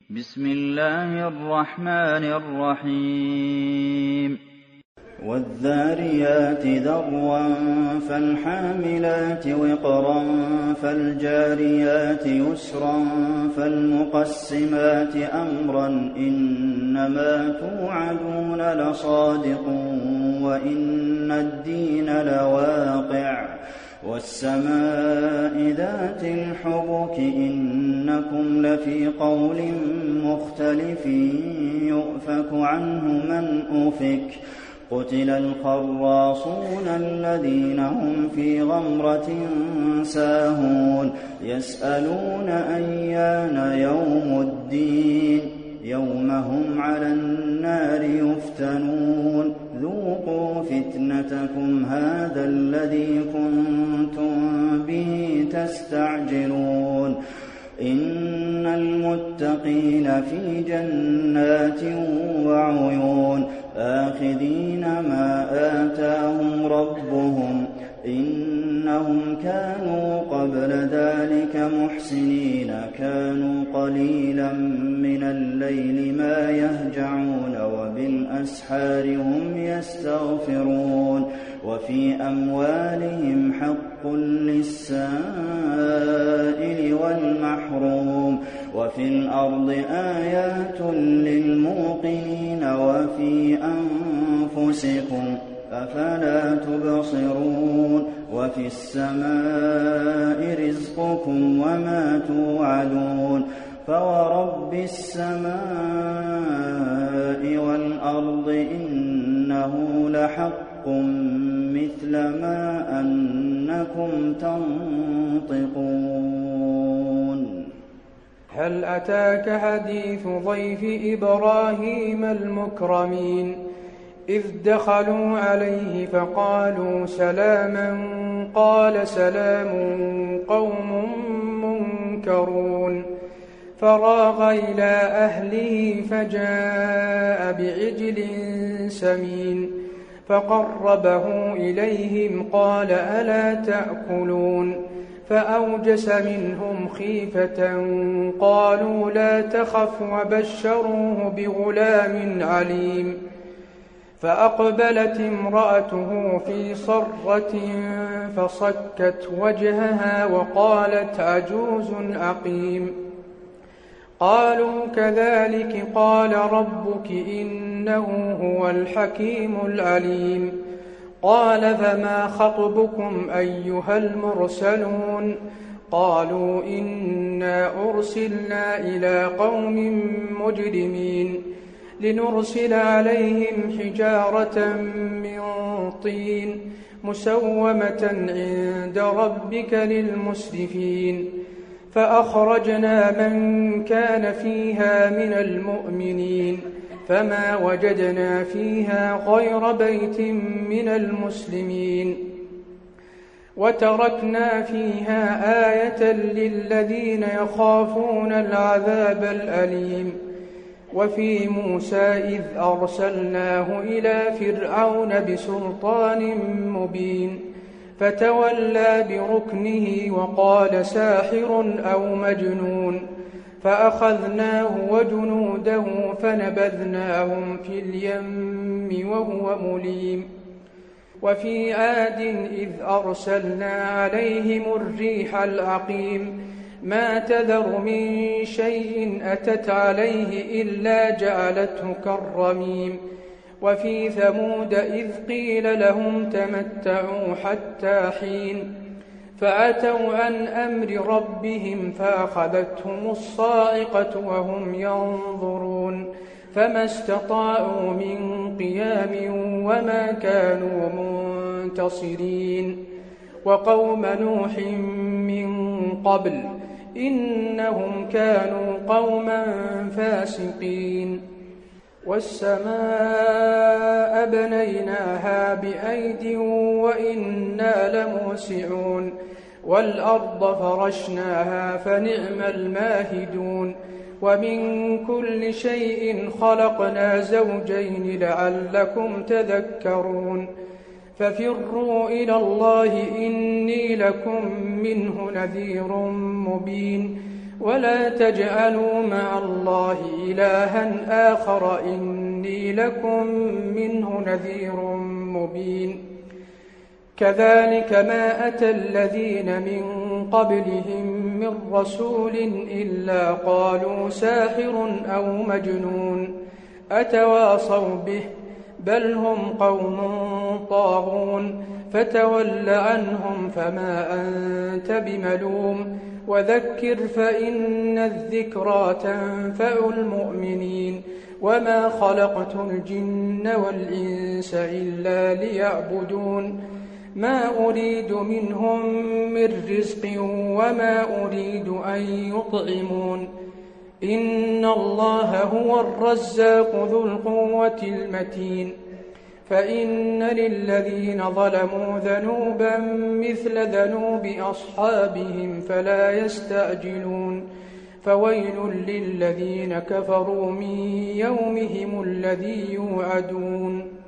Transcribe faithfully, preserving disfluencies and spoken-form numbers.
بسم الله الرحمن الرحيم والذاريات ذروا فالحاملات وقرا فالجاريات يسرا فالمقسمات أمرا إنما توعدون لصادق وإن الدين لواقع والسماء ذات الحبك إنكم لفي قول مختلف يؤفك عنه من أفك قتل الخراصون الذين هم في غمرة ساهون يسألون أيان يوم الدين يوم هم على النار يفتنون ذوقوا فتنتكم هذا الذي كنتم به تستعجلون إن المتقين في جنات وعيون آخذين ما آتاهم ربهم إنهم كانوا قبل ذلك محسنين كانوا قليلا من الليل ما يهجعون وبالأسحار هم يستغفرون وفي أموالهم حق للسائل والمحروم وفي الأرض آيات للموقنين وفي أنفسكم أفلا تبصرون وفي السماء رزقكم وما توعدون فورب السماء والأرض إنه لحق مثل ما أنكم تنطقون. هل أتاك حديث ضيف إبراهيم المكرمين إذ دخلوا عليه فقالوا سلاما قال سلام قوم منكرون فراغ إلى أهله فجاء بعجل سمين فقربه إليهم قال ألا تأكلون فأوجس منهم خيفة قالوا لا تخف وبشروه بغلام عليم فأقبلت امرأته في صرة فصكت وجهها وقالت عجوز عقيم قالوا كذلك قال ربك إنه هو الحكيم العليم قال فما خطبكم أيها المرسلون قالوا إنا أرسلنا إلى قوم مجرمين لنرسل عليهم حجارة من طين مسومة عند ربك للمسرفين فأخرجنا من كان فيها من المؤمنين فما وجدنا فيها غير بيت من المسلمين وتركنا فيها آية للذين يخافون العذاب الأليم وفي موسى إذ أرسلناه إلى فرعون بسلطان مبين فتولى بركنه وقال ساحر أو مجنون فأخذناه وجنوده فنبذناهم في اليم وهو مليم وفي عاد إذ أرسلنا عليهم الريح العقيم ما تذر من شيء أتت عليه إلا جعلته كالرميم وفي ثمود إذ قيل لهم تمتعوا حتى حين فأتوا عن أمر ربهم فأخذتهم الصاعقة وهم ينظرون فما استطاعوا من قيام وما كانوا منتصرين وقوم نوح من قبل إنهم كانوا قوما فاسقين والسماء بنيناها بأيد وإنا لموسعون والأرض فرشناها فنعم الماهدون ومن كل شيء خلقنا زوجين لعلكم تذكرون ففروا إلى الله إني لكم منه نذير مبين ولا تجعلوا مع الله إلها آخر إني لكم منه نذير مبين كذلك ما أتى الذين من قبلهم من رسول إلا قالوا ساحر أو مجنون أتواصوا به بل هم قوم طاغون فتول عنهم فما أنت بملوم وذكر فإن الذكرى تنفع المؤمنين وما خلقت الجن والإنس إلا ليعبدون ما أريد منهم من رزق وما أريد أن يطعمون إن الله هو الرزاق ذو القوة المتين فإن للذين ظلموا ذنوبا مثل ذنوب أصحابهم فلا يستعجلون فويل للذين كفروا من يومهم الذي يوعدون